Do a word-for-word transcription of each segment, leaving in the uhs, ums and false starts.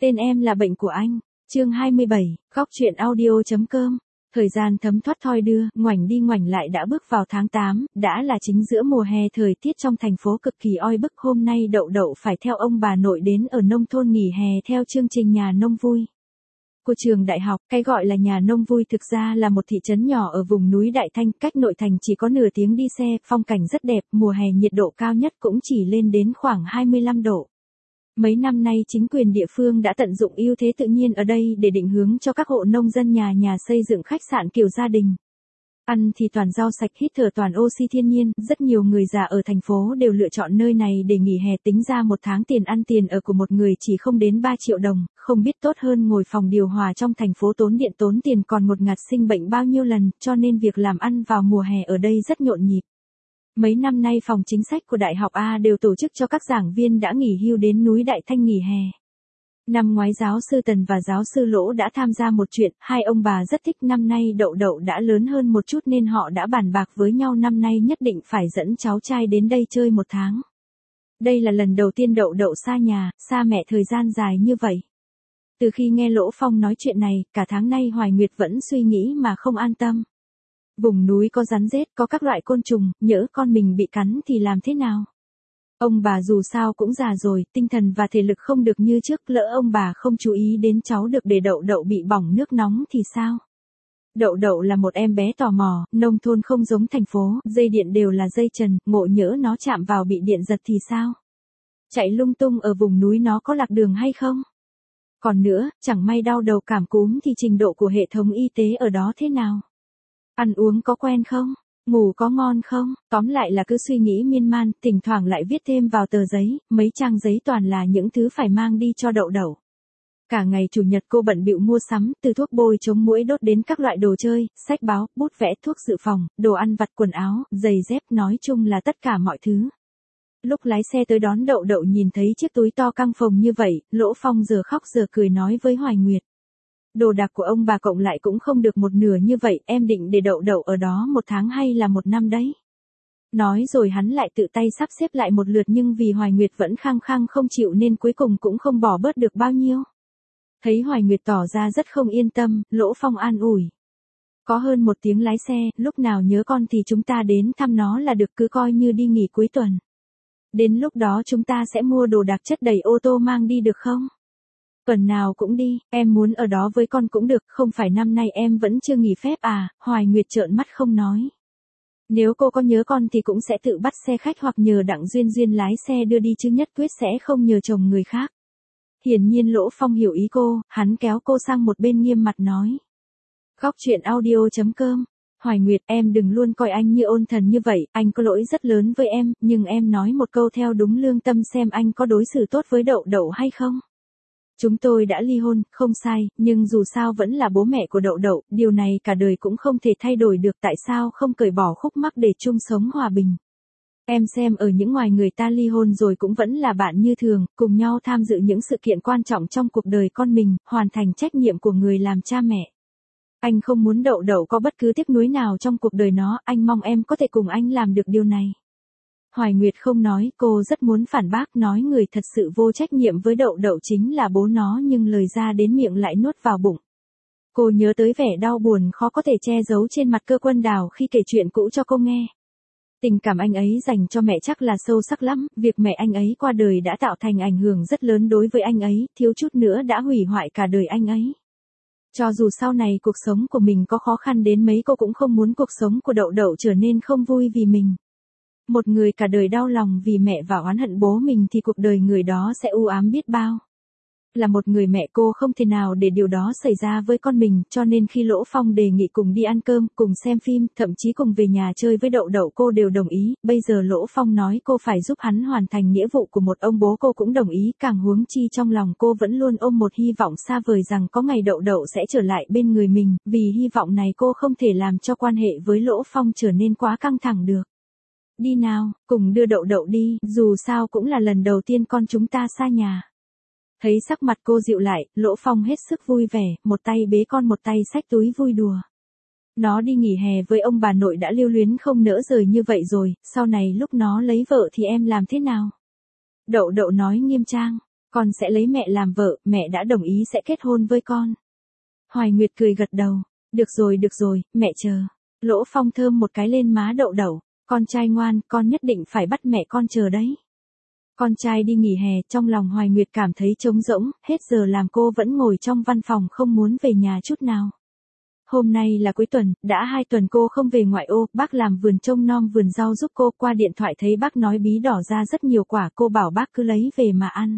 Tên em là bệnh của anh. Chương hai mươi bảy, góc truyện audio.com. Thời gian thấm thoát thoi đưa, ngoảnh đi ngoảnh lại đã bước vào tháng tám, đã là chính giữa mùa hè, thời tiết trong thành phố cực kỳ oi bức. Hôm nay Đậu Đậu phải theo ông bà nội đến ở nông thôn nghỉ hè theo chương trình nhà nông vui của trường đại học. Cái gọi là nhà nông vui thực ra là một thị trấn nhỏ ở vùng núi Đại Thanh, cách nội thành chỉ có nửa tiếng đi xe, phong cảnh rất đẹp, mùa hè nhiệt độ cao nhất cũng chỉ lên đến khoảng hai mươi lăm độ. Mấy năm nay chính quyền địa phương đã tận dụng ưu thế tự nhiên ở đây để định hướng cho các hộ nông dân nhà nhà xây dựng khách sạn kiểu gia đình. Ăn thì toàn rau sạch, hít thở toàn oxy thiên nhiên, rất nhiều người già ở thành phố đều lựa chọn nơi này để nghỉ hè. Tính ra một tháng tiền ăn tiền ở của một người chỉ không đến ba triệu đồng, không biết tốt hơn ngồi phòng điều hòa trong thành phố tốn điện tốn tiền còn một ngạt sinh bệnh bao nhiêu lần, cho nên việc làm ăn vào mùa hè ở đây rất nhộn nhịp. Mấy năm nay phòng chính sách của Đại học A đều tổ chức cho các giảng viên đã nghỉ hưu đến núi Đại Thanh nghỉ hè. Năm ngoái giáo sư Tần và giáo sư Lỗ đã tham gia một chuyện, hai ông bà rất thích. Năm nay Đậu Đậu đã lớn hơn một chút nên họ đã bàn bạc với nhau năm nay nhất định phải dẫn cháu trai đến đây chơi một tháng. Đây là lần đầu tiên Đậu Đậu xa nhà, xa mẹ thời gian dài như vậy. Từ khi nghe Lỗ Phong nói chuyện này, cả tháng nay Hoài Nguyệt vẫn suy nghĩ mà không an tâm. Vùng núi có rắn rết, có các loại côn trùng, nhỡ con mình bị cắn thì làm thế nào? Ông bà dù sao cũng già rồi, tinh thần và thể lực không được như trước, lỡ ông bà không chú ý đến cháu được để Đậu Đậu bị bỏng nước nóng thì sao? Đậu Đậu là một em bé tò mò, nông thôn không giống thành phố, dây điện đều là dây trần, ngộ nhỡ nó chạm vào bị điện giật thì sao? Chạy lung tung ở vùng núi nó có lạc đường hay không? Còn nữa, chẳng may đau đầu cảm cúm thì trình độ của hệ thống y tế ở đó thế nào? Ăn uống có quen không? Ngủ có ngon không? Tóm lại là cứ suy nghĩ miên man, thỉnh thoảng lại viết thêm vào tờ giấy, mấy trang giấy toàn là những thứ phải mang đi cho Đậu Đậu. Cả ngày chủ nhật cô bận bịu mua sắm, từ thuốc bôi chống muỗi đốt đến các loại đồ chơi, sách báo, bút vẽ, thuốc dự phòng, đồ ăn vặt, quần áo, giày dép, nói chung là tất cả mọi thứ. Lúc lái xe tới đón Đậu Đậu nhìn thấy chiếc túi to căng phồng như vậy, Lỗ Phong giờ khóc giờ cười nói với Hoài Nguyệt. Đồ đạc của ông bà cộng lại cũng không được một nửa như vậy, em định để Đậu Đậu ở đó một tháng hay là một năm đấy? Nói rồi hắn lại tự tay sắp xếp lại một lượt, nhưng vì Hoài Nguyệt vẫn khăng khăng không chịu nên cuối cùng cũng không bỏ bớt được bao nhiêu. Thấy Hoài Nguyệt tỏ ra rất không yên tâm, Lỗ Phong an ủi. Có hơn một tiếng lái xe, lúc nào nhớ con thì chúng ta đến thăm nó là được, cứ coi như đi nghỉ cuối tuần. Đến lúc đó chúng ta sẽ mua đồ đạc chất đầy ô tô mang đi được không? Tuần nào cũng đi, em muốn ở đó với con cũng được, không phải năm nay em vẫn chưa nghỉ phép à? Hoài Nguyệt trợn mắt không nói. Nếu cô có nhớ con thì cũng sẽ tự bắt xe khách hoặc nhờ Đặng Duyên Duyên lái xe đưa đi chứ nhất quyết sẽ không nhờ chồng người khác. Hiển nhiên Lỗ Phong hiểu ý cô, hắn kéo cô sang một bên nghiêm mặt nói. Góc truyện audio.com. Hoài Nguyệt, em đừng luôn coi anh như ôn thần như vậy, anh có lỗi rất lớn với em, nhưng em nói một câu theo đúng lương tâm xem anh có đối xử tốt với Đậu Đậu hay không? Chúng tôi đã ly hôn, không sai, nhưng dù sao vẫn là bố mẹ của Đậu Đậu, điều này cả đời cũng không thể thay đổi được, tại sao không cởi bỏ khúc mắc để chung sống hòa bình. Em xem ở những ngoài người ta ly hôn rồi cũng vẫn là bạn như thường, cùng nhau tham dự những sự kiện quan trọng trong cuộc đời con mình, hoàn thành trách nhiệm của người làm cha mẹ. Anh không muốn Đậu Đậu có bất cứ tiếc nuối nào trong cuộc đời nó, anh mong em có thể cùng anh làm được điều này. Hoài Nguyệt không nói, cô rất muốn phản bác, nói người thật sự vô trách nhiệm với Đậu Đậu chính là bố nó, nhưng lời ra đến miệng lại nuốt vào bụng. Cô nhớ tới vẻ đau buồn khó có thể che giấu trên mặt Cơ Quân Đào khi kể chuyện cũ cho cô nghe. Tình cảm anh ấy dành cho mẹ chắc là sâu sắc lắm, việc mẹ anh ấy qua đời đã tạo thành ảnh hưởng rất lớn đối với anh ấy, thiếu chút nữa đã hủy hoại cả đời anh ấy. Cho dù sau này cuộc sống của mình có khó khăn đến mấy cô cũng không muốn cuộc sống của Đậu Đậu trở nên không vui vì mình. Một người cả đời đau lòng vì mẹ và oán hận bố mình thì cuộc đời người đó sẽ u ám biết bao. Là một người mẹ cô không thể nào để điều đó xảy ra với con mình, cho nên khi Lỗ Phong đề nghị cùng đi ăn cơm, cùng xem phim, thậm chí cùng về nhà chơi với Đậu Đậu cô đều đồng ý, bây giờ Lỗ Phong nói cô phải giúp hắn hoàn thành nghĩa vụ của một ông bố cô cũng đồng ý, càng huống chi trong lòng cô vẫn luôn ôm một hy vọng xa vời rằng có ngày Đậu Đậu sẽ trở lại bên người mình, vì hy vọng này cô không thể làm cho quan hệ với Lỗ Phong trở nên quá căng thẳng được. Đi nào, cùng đưa Đậu Đậu đi, dù sao cũng là lần đầu tiên con chúng ta xa nhà. Thấy sắc mặt cô dịu lại, Lỗ Phong hết sức vui vẻ, một tay bế con một tay xách túi vui đùa. Nó đi nghỉ hè với ông bà nội đã lưu luyến không nỡ rời như vậy rồi, sau này lúc nó lấy vợ thì em làm thế nào? Đậu Đậu nói nghiêm trang. Con sẽ lấy mẹ làm vợ, mẹ đã đồng ý sẽ kết hôn với con. Hoài Nguyệt cười gật đầu. Được rồi được rồi, mẹ chờ. Lỗ Phong thơm một cái lên má Đậu Đậu. Con trai ngoan, con nhất định phải bắt mẹ con chờ đấy. Con trai đi nghỉ hè, trong lòng Hoài Nguyệt cảm thấy trống rỗng, hết giờ làm cô vẫn ngồi trong văn phòng không muốn về nhà chút nào. Hôm nay là cuối tuần, đã hai tuần cô không về ngoại ô, bác làm vườn trông nom vườn rau giúp cô, qua điện thoại thấy bác nói bí đỏ ra rất nhiều quả, cô bảo bác cứ lấy về mà ăn.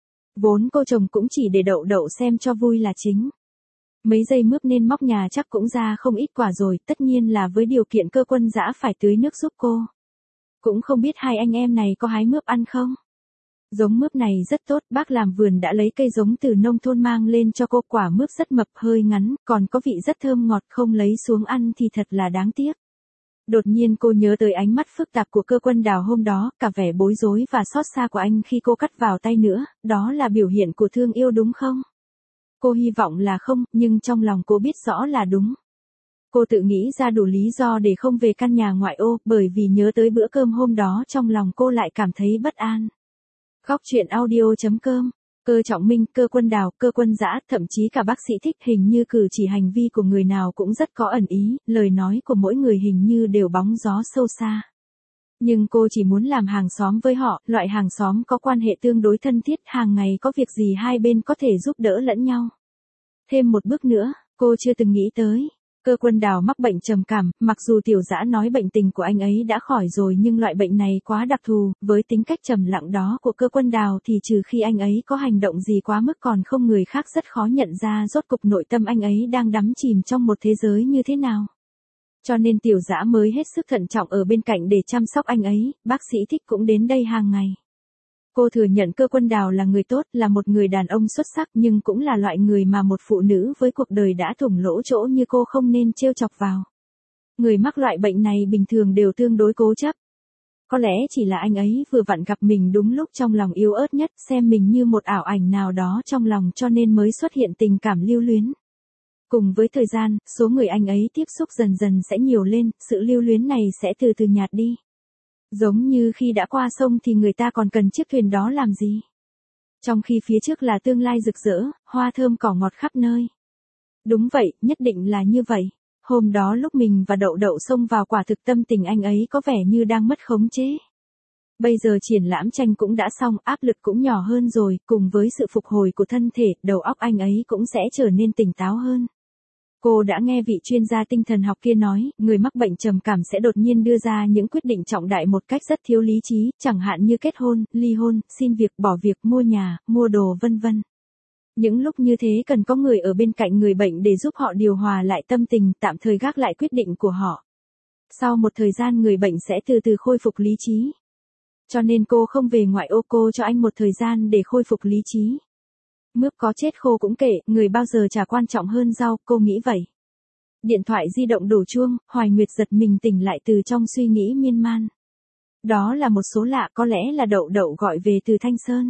Vốn cô trồng cũng chỉ để Đậu Đậu xem cho vui là chính. Mấy giây mướp nên móc nhà chắc cũng ra không ít quả rồi, tất nhiên là với điều kiện Cơ Quân Dã phải tưới nước giúp cô. Cũng không biết hai anh em này có hái mướp ăn không? Giống mướp này rất tốt, bác làm vườn đã lấy cây giống từ nông thôn mang lên cho cô, quả mướp rất mập hơi ngắn, còn có vị rất thơm ngọt, không lấy xuống ăn thì thật là đáng tiếc. Đột nhiên cô nhớ tới ánh mắt phức tạp của Cơ Quân Đào hôm đó, cả vẻ bối rối và xót xa của anh khi cô cắt vào tay nữa, đó là biểu hiện của thương yêu đúng không? Cô hy vọng là không, nhưng trong lòng cô biết rõ là đúng. Cô tự nghĩ ra đủ lý do để không về căn nhà ngoại ô, bởi vì nhớ tới bữa cơm hôm đó trong lòng cô lại cảm thấy bất an. Góc truyện audio chấm com. Cơ Trọng Minh, Cơ Quân Đào, Cơ Quân Dã, thậm chí cả bác sĩ Thích, hình như cử chỉ hành vi của người nào cũng rất có ẩn ý, lời nói của mỗi người hình như đều bóng gió sâu xa. Nhưng cô chỉ muốn làm hàng xóm với họ, loại hàng xóm có quan hệ tương đối thân thiết, hàng ngày có việc gì hai bên có thể giúp đỡ lẫn nhau. Thêm một bước nữa, cô chưa từng nghĩ tới. Cơ Quân Đào mắc bệnh trầm cảm, mặc dù Tiểu Dã nói bệnh tình của anh ấy đã khỏi rồi nhưng loại bệnh này quá đặc thù, với tính cách trầm lặng đó của Cơ Quân Đào thì trừ khi anh ấy có hành động gì quá mức còn không người khác rất khó nhận ra rốt cục nội tâm anh ấy đang đắm chìm trong một thế giới như thế nào. Cho nên Tiểu Dã mới hết sức thận trọng ở bên cạnh để chăm sóc anh ấy, bác sĩ Thích cũng đến đây hàng ngày. Cô thừa nhận Cơ Quân Đào là người tốt, là một người đàn ông xuất sắc nhưng cũng là loại người mà một phụ nữ với cuộc đời đã thủng lỗ chỗ như cô không nên trêu chọc vào. Người mắc loại bệnh này bình thường đều tương đối cố chấp. Có lẽ chỉ là anh ấy vừa vặn gặp mình đúng lúc trong lòng yếu ớt nhất, xem mình như một ảo ảnh nào đó trong lòng cho nên mới xuất hiện tình cảm lưu luyến. Cùng với thời gian, số người anh ấy tiếp xúc dần dần sẽ nhiều lên, sự lưu luyến này sẽ từ từ nhạt đi. Giống như khi đã qua sông thì người ta còn cần chiếc thuyền đó làm gì? Trong khi phía trước là tương lai rực rỡ, hoa thơm cỏ ngọt khắp nơi. Đúng vậy, nhất định là như vậy. Hôm đó lúc mình và Đậu Đậu xông vào quả thực tâm tình anh ấy có vẻ như đang mất khống chế. Bây giờ triển lãm tranh cũng đã xong, áp lực cũng nhỏ hơn rồi, cùng với sự phục hồi của thân thể, đầu óc anh ấy cũng sẽ trở nên tỉnh táo hơn. Cô đã nghe vị chuyên gia tinh thần học kia nói, người mắc bệnh trầm cảm sẽ đột nhiên đưa ra những quyết định trọng đại một cách rất thiếu lý trí, chẳng hạn như kết hôn, ly hôn, xin việc, bỏ việc, mua nhà, mua đồ vân vân. Những lúc như thế cần có người ở bên cạnh người bệnh để giúp họ điều hòa lại tâm tình, tạm thời gác lại quyết định của họ. Sau một thời gian người bệnh sẽ từ từ khôi phục lý trí. Cho nên cô không về ngoại ô, cô cho anh một thời gian để khôi phục lý trí. Mướp có chết khô cũng kệ, người bao giờ chả quan trọng hơn rau, cô nghĩ vậy. Điện thoại di động đổ chuông, Hoài Nguyệt giật mình tỉnh lại từ trong suy nghĩ miên man. Đó là một số lạ, có lẽ là Đậu Đậu gọi về từ Thanh Sơn.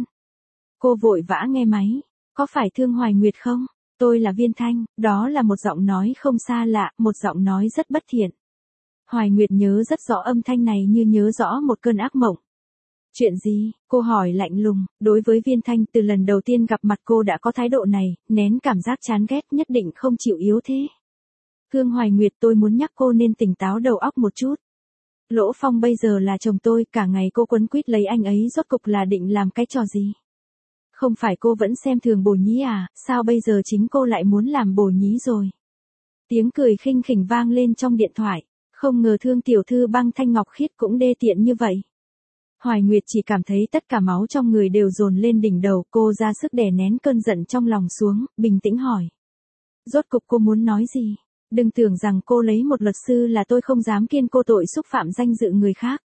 Cô vội vã nghe máy. Có phải Thương Hoài Nguyệt không? Tôi là Viên Thanh, đó là một giọng nói không xa lạ, một giọng nói rất bất thiện. Hoài Nguyệt nhớ rất rõ âm thanh này như nhớ rõ một cơn ác mộng. Chuyện gì? Cô hỏi lạnh lùng, đối với Viên Thanh từ lần đầu tiên gặp mặt cô đã có thái độ này, nén cảm giác chán ghét nhất định không chịu yếu thế. Thương Hoài Nguyệt, tôi muốn nhắc cô nên tỉnh táo đầu óc một chút. Lỗ Phong bây giờ là chồng tôi, cả ngày cô quấn quýt lấy anh ấy rốt cục là định làm cái trò gì? Không phải cô vẫn xem thường Bồ Nhí à, sao bây giờ chính cô lại muốn làm Bồ Nhí rồi? Tiếng cười khinh khỉnh vang lên trong điện thoại, không ngờ Thương tiểu thư băng thanh ngọc khiết cũng đê tiện như vậy. Hoài Nguyệt chỉ cảm thấy tất cả máu trong người đều dồn lên đỉnh đầu, cô ra sức đè nén cơn giận trong lòng xuống, bình tĩnh hỏi. Rốt cục cô muốn nói gì? Đừng tưởng rằng cô lấy một luật sư là tôi không dám kiên cô tội xúc phạm danh dự người khác.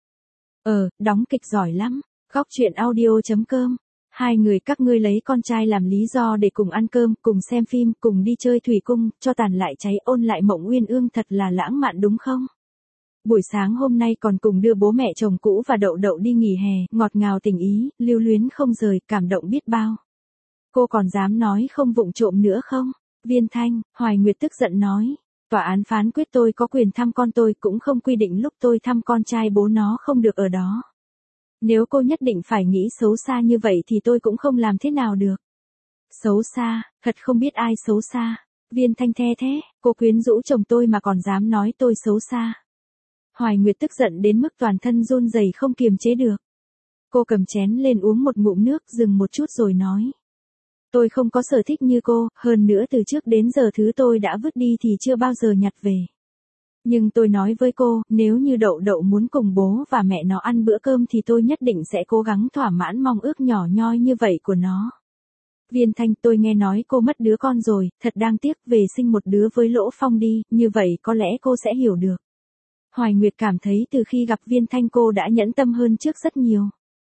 Ờ, đóng kịch giỏi lắm. Góc truyện audio chấm com. Hai người các ngươi lấy con trai làm lý do để cùng ăn cơm, cùng xem phim, cùng đi chơi thủy cung, cho tàn lại cháy, ôn lại mộng uyên ương, thật là lãng mạn đúng không? Buổi sáng hôm nay còn cùng đưa bố mẹ chồng cũ và Đậu Đậu đi nghỉ hè, ngọt ngào tình ý, lưu luyến không rời, cảm động biết bao. Cô còn dám nói không vụng trộm nữa không? Viên Thanh, Hoài Nguyệt tức giận nói. Tòa án phán quyết tôi có quyền thăm con tôi, cũng không quy định lúc tôi thăm con trai bố nó không được ở đó. Nếu cô nhất định phải nghĩ xấu xa như vậy thì tôi cũng không làm thế nào được. Xấu xa, thật không biết ai xấu xa. Viên Thanh the thế, cô quyến rũ chồng tôi mà còn dám nói tôi xấu xa. Hoài Nguyệt tức giận đến mức toàn thân run rẩy không kiềm chế được. Cô cầm chén lên uống một ngụm nước, dừng một chút rồi nói. Tôi không có sở thích như cô, hơn nữa từ trước đến giờ thứ tôi đã vứt đi thì chưa bao giờ nhặt về. Nhưng tôi nói với cô, nếu như Đậu Đậu muốn cùng bố và mẹ nó ăn bữa cơm thì tôi nhất định sẽ cố gắng thỏa mãn mong ước nhỏ nhoi như vậy của nó. Viên Thanh, tôi nghe nói cô mất đứa con rồi, thật đáng tiếc, về sinh một đứa với Lỗ Phong đi, như vậy có lẽ cô sẽ hiểu được. Hoài Nguyệt cảm thấy từ khi gặp Viên Thanh cô đã nhẫn tâm hơn trước rất nhiều.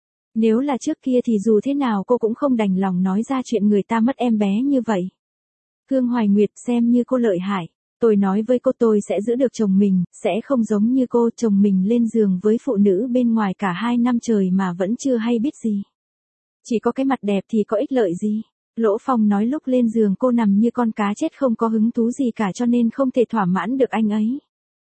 Nếu là trước kia thì dù thế nào cô cũng không đành lòng nói ra chuyện người ta mất em bé như vậy. Hương Hoài Nguyệt, xem như cô lợi hại. Tôi nói với cô tôi sẽ giữ được chồng mình, sẽ không giống như cô, chồng mình lên giường với phụ nữ bên ngoài cả hai năm trời mà vẫn chưa hay biết gì. Chỉ có cái mặt đẹp thì có ích lợi gì. Lỗ Phong nói lúc lên giường cô nằm như con cá chết không có hứng thú gì cả cho nên không thể thỏa mãn được anh ấy.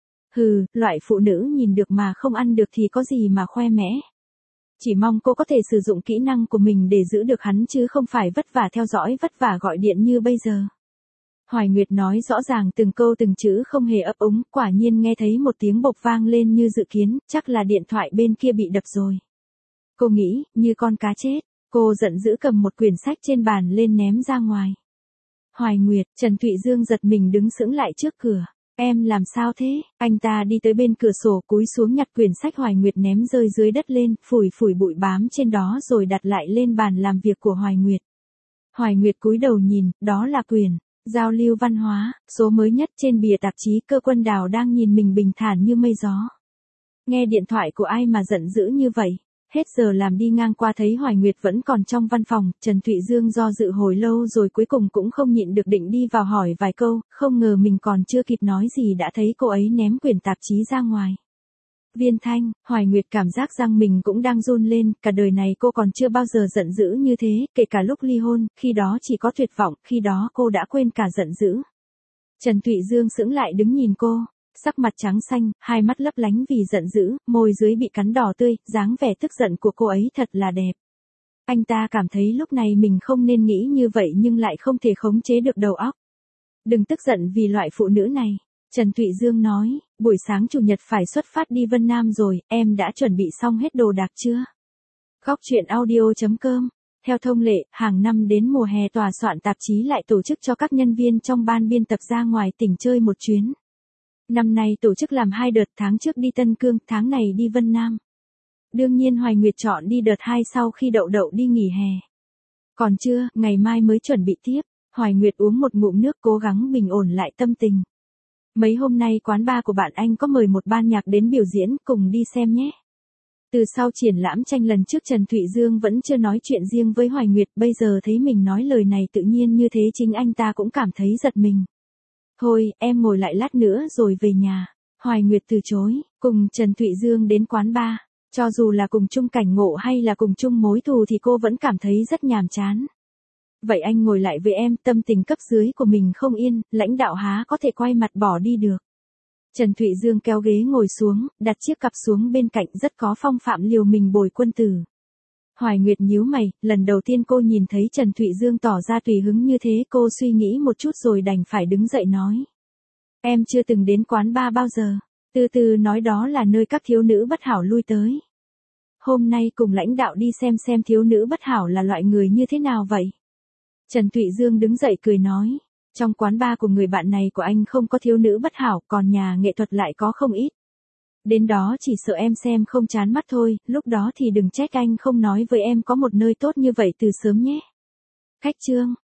Hừ, loại phụ nữ nhìn được mà không ăn được thì có gì mà khoe mẽ. Chỉ mong cô có thể sử dụng kỹ năng của mình để giữ được hắn chứ không phải vất vả theo dõi vất vả gọi điện như bây giờ. Hoài Nguyệt nói rõ ràng từng câu từng chữ không hề ấp úng, quả nhiên nghe thấy một tiếng bộc vang lên như dự kiến, chắc là điện thoại bên kia bị đập rồi. Cô nghĩ, như con cá chết, cô giận dữ cầm một quyển sách trên bàn lên ném ra ngoài. Hoài Nguyệt, Trần Thụy Dương giật mình đứng sững lại trước cửa. Em làm sao thế? Anh ta đi tới bên cửa sổ cúi xuống nhặt quyển sách Hoài Nguyệt ném rơi dưới đất lên, phủi phủi bụi bám trên đó rồi đặt lại lên bàn làm việc của Hoài Nguyệt. Hoài Nguyệt cúi đầu nhìn, đó là quyển Giao lưu văn hóa, số mới nhất trên bìa tạp chí. Cơ Quân Đào đang nhìn mình bình thản như mây gió. Nghe điện thoại của ai mà giận dữ như vậy? Hết giờ làm đi ngang qua thấy Hoài Nguyệt vẫn còn trong văn phòng, Trần Thụy Dương do dự hồi lâu rồi cuối cùng cũng không nhịn được định đi vào hỏi vài câu, không ngờ mình còn chưa kịp nói gì đã thấy cô ấy ném quyển tạp chí ra ngoài. Viên Thanh, Hoài Nguyệt cảm giác răng mình cũng đang run lên, cả đời này cô còn chưa bao giờ giận dữ như thế, kể cả lúc ly hôn, khi đó chỉ có tuyệt vọng, khi đó cô đã quên cả giận dữ. Trần Thụy Dương sững lại đứng nhìn cô. Sắc mặt trắng xanh, hai mắt lấp lánh vì giận dữ, môi dưới bị cắn đỏ tươi, dáng vẻ tức giận của cô ấy thật là đẹp. Anh ta cảm thấy lúc này mình không nên nghĩ như vậy nhưng lại không thể khống chế được đầu óc. Đừng tức giận vì loại phụ nữ này. Trần Thụy Dương nói, buổi sáng chủ nhật phải xuất phát đi Vân Nam rồi, em đã chuẩn bị xong hết đồ đạc chưa? Góc truyện audio chấm com. Theo thông lệ, hàng năm đến mùa hè tòa soạn tạp chí lại tổ chức cho các nhân viên trong ban biên tập ra ngoài tỉnh chơi một chuyến. Năm nay tổ chức làm hai đợt, tháng trước đi Tân Cương, tháng này đi Vân Nam. Đương nhiên Hoài Nguyệt chọn đi đợt hai sau khi Đậu Đậu đi nghỉ hè. Còn chưa, ngày mai mới chuẩn bị tiếp. Hoài Nguyệt uống một ngụm nước cố gắng bình ổn lại tâm tình. Mấy hôm nay quán bar của bạn anh có mời một ban nhạc đến biểu diễn, cùng đi xem nhé. Từ sau triển lãm tranh lần trước Trần Thụy Dương vẫn chưa nói chuyện riêng với Hoài Nguyệt, bây giờ thấy mình nói lời này tự nhiên như thế chính anh ta cũng cảm thấy giật mình. Thôi, em ngồi lại lát nữa rồi về nhà. Hoài Nguyệt từ chối, cùng Trần Thụy Dương đến quán bar. Cho dù là cùng chung cảnh ngộ hay là cùng chung mối thù thì cô vẫn cảm thấy rất nhàm chán. Vậy anh ngồi lại với em, tâm tình cấp dưới của mình không yên, lãnh đạo há có thể quay mặt bỏ đi được. Trần Thụy Dương kéo ghế ngồi xuống, đặt chiếc cặp xuống bên cạnh rất có phong phạm liều mình bồi quân tử. Hoài Nguyệt nhíu mày, lần đầu tiên cô nhìn thấy Trần Thụy Dương tỏ ra tùy hứng như thế cô suy nghĩ một chút rồi đành phải đứng dậy nói. Em chưa từng đến quán bar bao giờ, từ từ nói đó là nơi các thiếu nữ bất hảo lui tới. Hôm nay cùng lãnh đạo đi xem xem thiếu nữ bất hảo là loại người như thế nào vậy. Trần Thụy Dương đứng dậy cười nói. Trong quán bar của người bạn này của anh không có thiếu nữ bất hảo, còn nhà nghệ thuật lại có không ít. Đến đó chỉ sợ em xem không chán mắt thôi, lúc đó thì đừng trách anh không nói với em có một nơi tốt như vậy từ sớm nhé. Khách trương,